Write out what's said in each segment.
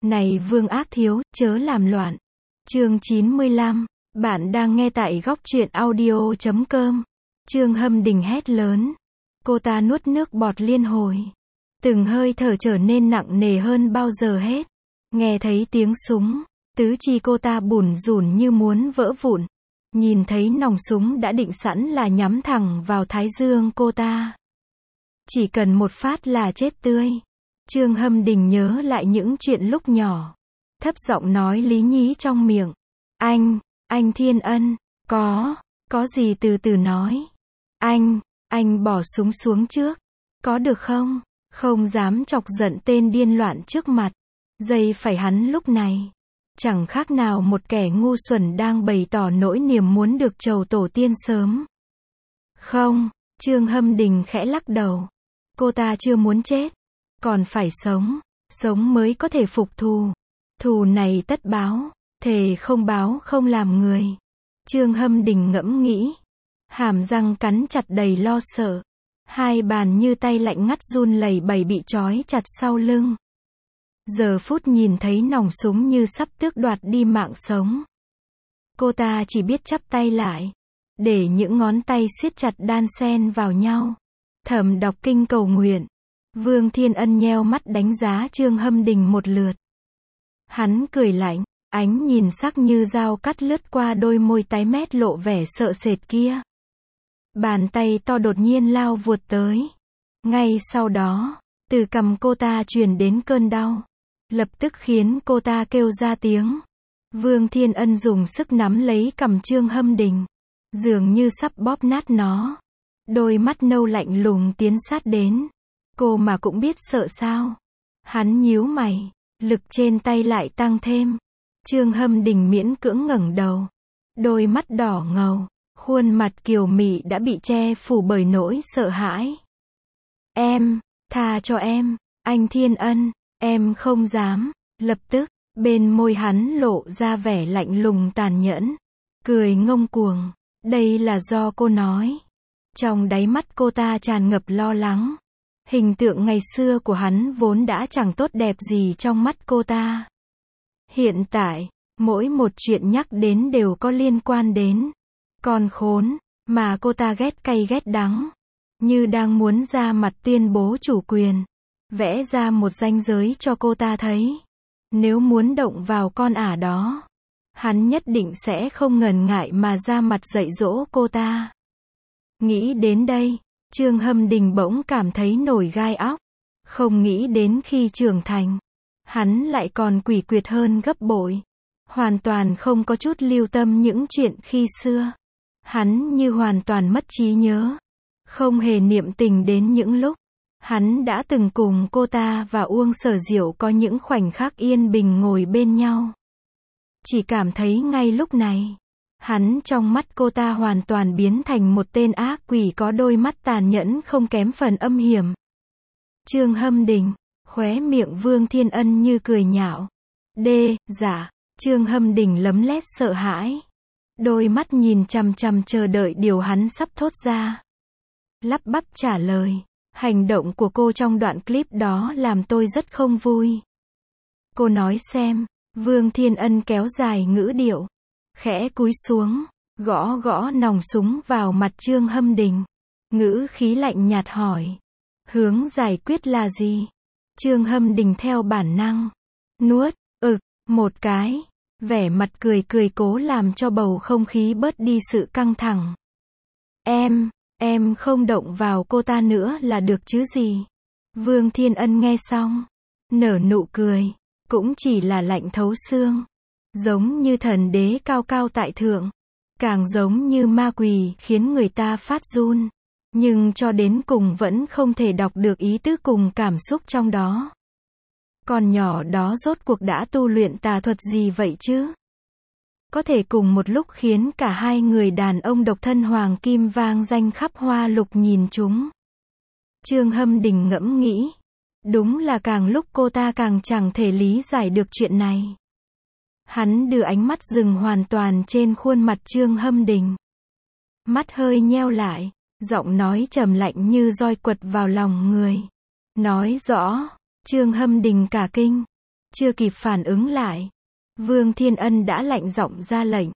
Này Vương Ác Thiếu, chớ làm loạn. Chương 95, bạn đang nghe tại góc truyện audio.com. Trương Hâm Đình hét lớn. Cô ta nuốt nước bọt liên hồi. Từng hơi thở trở nên nặng nề hơn bao giờ hết. Nghe thấy tiếng súng, tứ chi cô ta bủn rủn như muốn vỡ vụn. Nhìn thấy nòng súng đã định sẵn là nhắm thẳng vào thái dương cô ta. Chỉ cần một phát là chết tươi. Trương Hâm Đình nhớ lại những chuyện lúc nhỏ. Thấp giọng nói lý nhí trong miệng. Anh Thiên Ân, có gì từ từ nói. Anh bỏ súng xuống trước. Có được không? Không dám chọc giận tên điên loạn trước mặt. Giây phải hắn lúc này. Chẳng khác nào một kẻ ngu xuẩn đang bày tỏ nỗi niềm muốn được chầu tổ tiên sớm. Không, Trương Hâm Đình khẽ lắc đầu. Cô ta chưa muốn chết. Còn phải sống mới có thể phục thù. Thù này tất báo, thề không báo không làm người. Trương Hâm Đình ngẫm nghĩ. Hàm răng cắn chặt đầy lo sợ. Hai bàn như tay lạnh ngắt run lẩy bẩy bị trói chặt sau lưng. Giờ phút nhìn thấy nòng súng như sắp tước đoạt đi mạng sống. Cô ta chỉ biết chắp tay lại. Để những ngón tay siết chặt đan xen vào nhau. Thầm đọc kinh cầu nguyện. Vương Thiên Ân nheo mắt đánh giá Trương Hâm Đình một lượt. Hắn cười lạnh, ánh nhìn sắc như dao cắt lướt qua đôi môi tái mét lộ vẻ sợ sệt kia. Bàn tay to đột nhiên lao vụt tới. Ngay sau đó, từ cằm cô ta truyền đến cơn đau. Lập tức khiến cô ta kêu ra tiếng. Vương Thiên Ân dùng sức nắm lấy cằm Trương Hâm Đình. Dường như sắp bóp nát nó. Đôi mắt nâu lạnh lùng tiến sát đến. Cô mà cũng biết sợ sao? Hắn nhíu mày, lực trên tay lại tăng thêm. Trương Hâm Đình miễn cưỡng ngẩng đầu. Đôi mắt đỏ ngầu, khuôn mặt kiều mị đã bị che phủ bởi nỗi sợ hãi. Em, tha cho em, anh Thiên Ân, em không dám. Lập tức, bên môi hắn lộ ra vẻ lạnh lùng tàn nhẫn. Cười ngông cuồng, đây là do cô nói. Trong đáy mắt cô ta tràn ngập lo lắng. Hình tượng ngày xưa của hắn vốn đã chẳng tốt đẹp gì trong mắt cô ta. Hiện tại, mỗi một chuyện nhắc đến đều có liên quan đến con khốn, mà cô ta ghét cay ghét đắng. Như đang muốn ra mặt tuyên bố chủ quyền. Vẽ ra một ranh giới cho cô ta thấy. Nếu muốn động vào con ả đó, hắn nhất định sẽ không ngần ngại mà ra mặt dạy dỗ cô ta. Nghĩ đến đây, Trương Hâm Đình bỗng cảm thấy nổi gai óc. Không nghĩ đến khi trưởng thành, hắn lại còn quỷ quyệt hơn gấp bội. Hoàn toàn không có chút lưu tâm những chuyện khi xưa. Hắn như hoàn toàn mất trí nhớ. Không hề niệm tình đến những lúc hắn đã từng cùng cô ta và Uông Sở Diệu có những khoảnh khắc yên bình ngồi bên nhau. Chỉ cảm thấy ngay lúc này, hắn trong mắt cô ta hoàn toàn biến thành một tên ác quỷ có đôi mắt tàn nhẫn không kém phần âm hiểm. Trương Hâm Đình, khóe miệng Vương Thiên Ân như cười nhạo. Dạ, Trương Hâm Đình lấm lét sợ hãi. Đôi mắt nhìn chằm chằm chờ đợi điều hắn sắp thốt ra. Lắp bắp trả lời, hành động của cô trong đoạn clip đó làm tôi rất không vui. Cô nói xem, Vương Thiên Ân kéo dài ngữ điệu. Khẽ cúi xuống, gõ nòng súng vào mặt Trương Hâm Đình. Ngữ khí lạnh nhạt hỏi. Hướng giải quyết là gì? Trương Hâm Đình theo bản năng. Nuốt, một cái. Vẻ mặt cười cố làm cho bầu không khí bớt đi sự căng thẳng. Em không động vào cô ta nữa là được chứ gì? Vương Thiên Ân nghe xong. Nở nụ cười. Cũng chỉ là lạnh thấu xương. Giống như thần đế cao cao tại thượng. Càng giống như ma quỷ khiến người ta phát run. Nhưng cho đến cùng vẫn không thể đọc được ý tứ cùng cảm xúc trong đó. Con nhỏ đó rốt cuộc đã tu luyện tà thuật gì vậy chứ? Có thể cùng một lúc khiến cả hai người đàn ông độc thân hoàng kim vang danh khắp hoa lục nhìn chúng. Trương Hâm Đình ngẫm nghĩ. Đúng là càng lúc cô ta càng chẳng thể lý giải được chuyện này. Hắn đưa ánh mắt dừng hoàn toàn trên khuôn mặt Trương Hâm Đình. Mắt hơi nheo lại, giọng nói trầm lạnh như roi quật vào lòng người. Nói rõ, Trương Hâm Đình cả kinh. Chưa kịp phản ứng lại, Vương Thiên Ân đã lạnh giọng ra lệnh.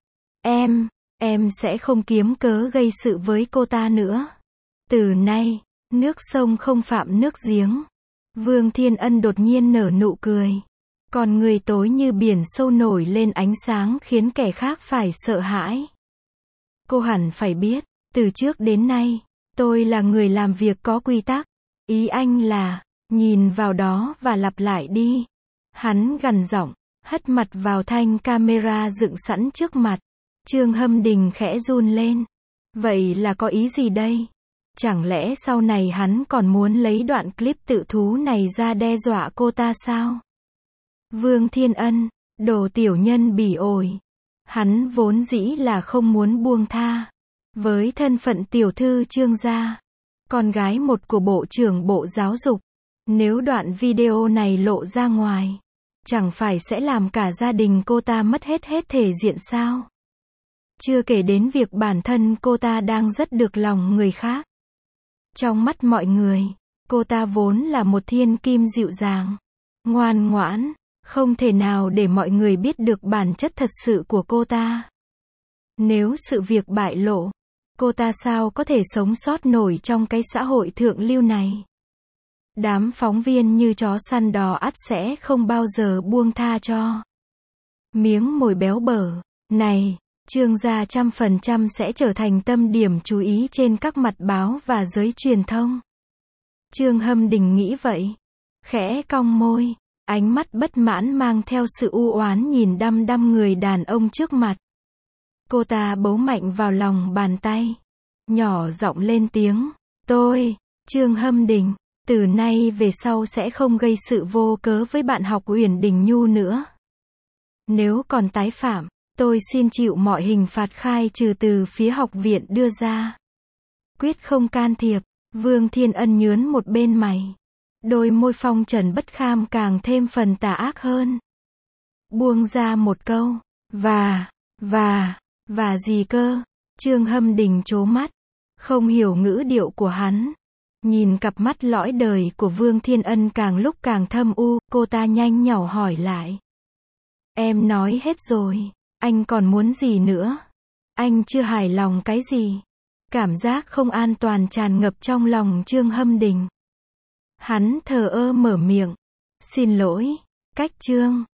Em sẽ không kiếm cớ gây sự với cô ta nữa. Từ nay, nước sông không phạm nước giếng. Vương Thiên Ân đột nhiên nở nụ cười. Còn người tối như biển sâu nổi lên ánh sáng khiến kẻ khác phải sợ hãi. Cô hẳn phải biết, từ trước đến nay, tôi là người làm việc có quy tắc. Ý anh là, nhìn vào đó và lặp lại đi. Hắn gằn giọng, hất mặt vào thanh camera dựng sẵn trước mặt. Trương Hâm Đình khẽ run lên. Vậy là có ý gì đây? Chẳng lẽ sau này hắn còn muốn lấy đoạn clip tự thú này ra đe dọa cô ta sao? Vương Thiên Ân, đồ tiểu nhân bỉ ổi. Hắn vốn dĩ là không muốn buông tha. Với thân phận tiểu thư Trương gia, con gái một của Bộ trưởng Bộ Giáo dục, nếu đoạn video này lộ ra ngoài, chẳng phải sẽ làm cả gia đình cô ta mất hết thể diện sao? Chưa kể đến việc bản thân cô ta đang rất được lòng người khác. Trong mắt mọi người, cô ta vốn là một thiên kim dịu dàng, ngoan ngoãn, không thể nào để mọi người biết được bản chất thật sự của cô ta. Nếu sự việc bại lộ, cô ta sao có thể sống sót nổi trong cái xã hội thượng lưu này? Đám phóng viên như chó săn đò ắt sẽ không bao giờ buông tha cho miếng mồi béo bở này. Trương gia 100% sẽ trở thành tâm điểm chú ý trên các mặt báo và giới truyền thông. Trương Hâm Đình nghĩ vậy. Khẽ cong môi, ánh mắt bất mãn mang theo sự u oán nhìn đăm đăm người đàn ông trước mặt. Cô ta bấu mạnh vào lòng bàn tay, nhỏ giọng lên tiếng. Tôi, Trương Hâm Đình, từ nay về sau sẽ không gây sự vô cớ với bạn học Uyển Đình Nhu nữa. Nếu còn tái phạm, tôi xin chịu mọi hình phạt khai trừ từ phía học viện đưa ra. Quyết không can thiệp. Vương Thiên Ân nhướn một bên mày. Đôi môi phong trần bất kham càng thêm phần tà ác hơn. Buông ra một câu. Và gì cơ? Trương Hâm Đình trố mắt. Không hiểu ngữ điệu của hắn. Nhìn cặp mắt lõi đời của Vương Thiên Ân càng lúc càng thâm u, cô ta nhanh nhỏ hỏi lại. Em nói hết rồi. Anh còn muốn gì nữa? Anh chưa hài lòng cái gì? Cảm giác không an toàn tràn ngập trong lòng Trương Hâm Đình. Hắn thờ ơ mở miệng. Xin lỗi, cách Trương.